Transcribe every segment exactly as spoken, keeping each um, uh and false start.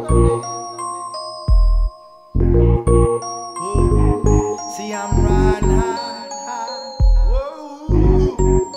See, I'm riding high, high. Whoa.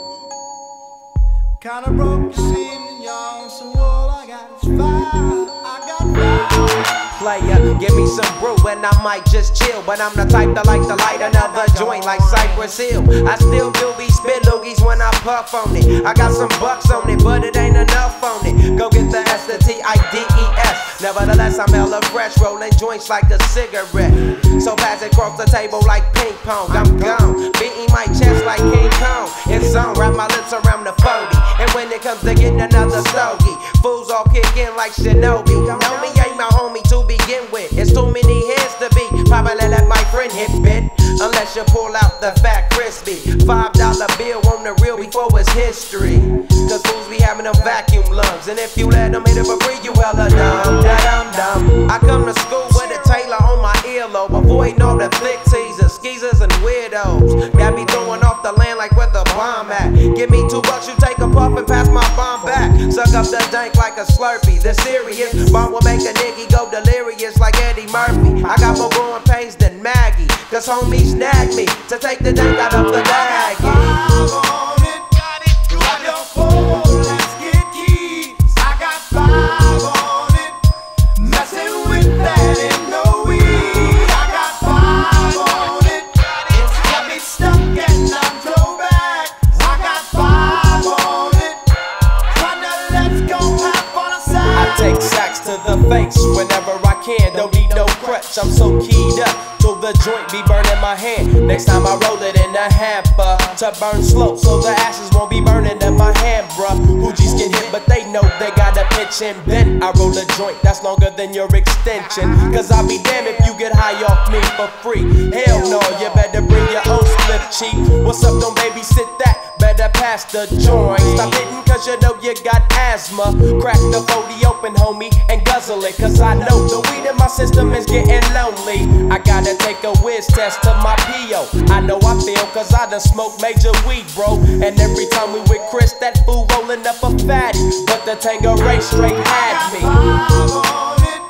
Kinda broke this evening, y'all. So all I got is fire. I got fire. Player, give me some brew and I might just chill. But I'm the type that like to light another joint like Cypress Hill. I still do be spit loogies when I puff on it. I got some bucks on it, but it ain't enough on it. Go get the S, the T I D E S. Nevertheless, I'm hella fresh, rolling joints like a cigarette. So pass it across the table like ping pong. I'm gone, beating my chest like King Kong. It's on, wrap my lips around the forty. And when it comes to getting another stogie, fools all kick in like Shinobi. Know me ain't my homie to begin with. It's too many heads to be. Probably let my friend hit bit. Unless you pull out the fat crispy five dollar bill on the real before it's history. Cause fools be having them vacuum lungs. And if you let them hit it for free, you hella dumb, da-dum dum. I come to school with a Taylor on my earlobe. Avoiding all the flick teasers, skeezers and weirdos. Got me throwing off the land like where the bomb at. Give me two bucks, you take a puff and pass my bomb back. Suck up the dank like a Slurpee. The serious bomb will make a nigga go delirious like Eddie Murphy. I got more growing pains than Maggie. Cause homies nag me to take the dank out of the baggie. Take sacks to the face whenever I can. Don't need no crutch, I'm so keyed up till the joint be burning my hand. Next time I roll it in a hamper to burn slow, so the ashes won't be burning in my hand, bruh. Hoogies get hit, but they know they gotta pitch in. Then I roll a joint that's longer than your extension. Cause I'll be damned if you get high off me for free. Hell no, you better bring your own split cheap. What's up, don't babysit that? Better pass the joint. Stop hitting cause you know you got asthma. Crack the forty open, homie, and guzzle it. Cause I know the weed in my system is getting lonely. I gotta take a whiz test to my P O. I know I feel cause I done smoked major weed, bro. And every time we with Chris, that fool rolling up a fatty. But the Tangeray straight had me.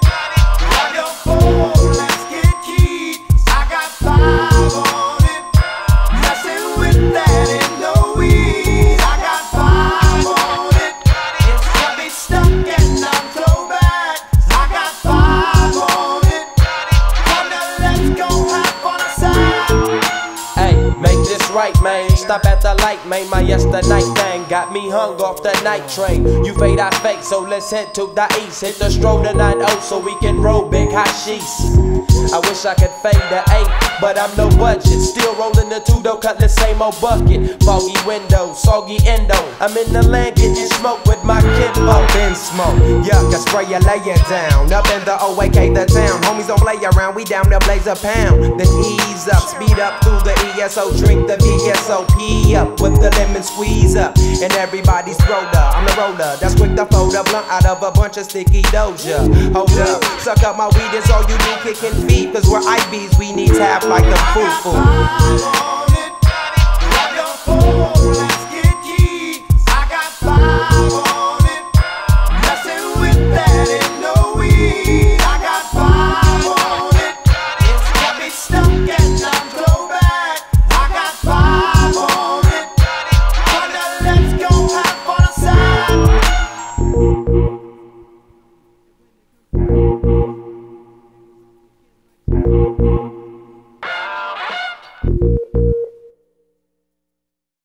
Right, man, stop at the light, man. My yesterday thing got me hung off the night train. You fade, I fake, so let's head to the east. Hit the stroll to nine oh so we can roll big hashish. I wish I could fade the eight, but I'm no budget. Still rolling the two though, cut the same old bucket. Foggy windows, soggy endo. I'm in the land getting smoke with my kid. Up in smoke, yuck, I spray you, lay it down. Up in the O A K, the town. Homies don't play around, we down there blaze a pound. Then ease up, speed up through the E S O, drink the V S O P up with the lemon squeeze up. And everybody's roller, I'm the roller. That's quick to fold a blunt out of a bunch of sticky doja. Hold up, suck up my weed, is all you do, kicking feet. Cause we're I Bs, we need tap like a foo-foo.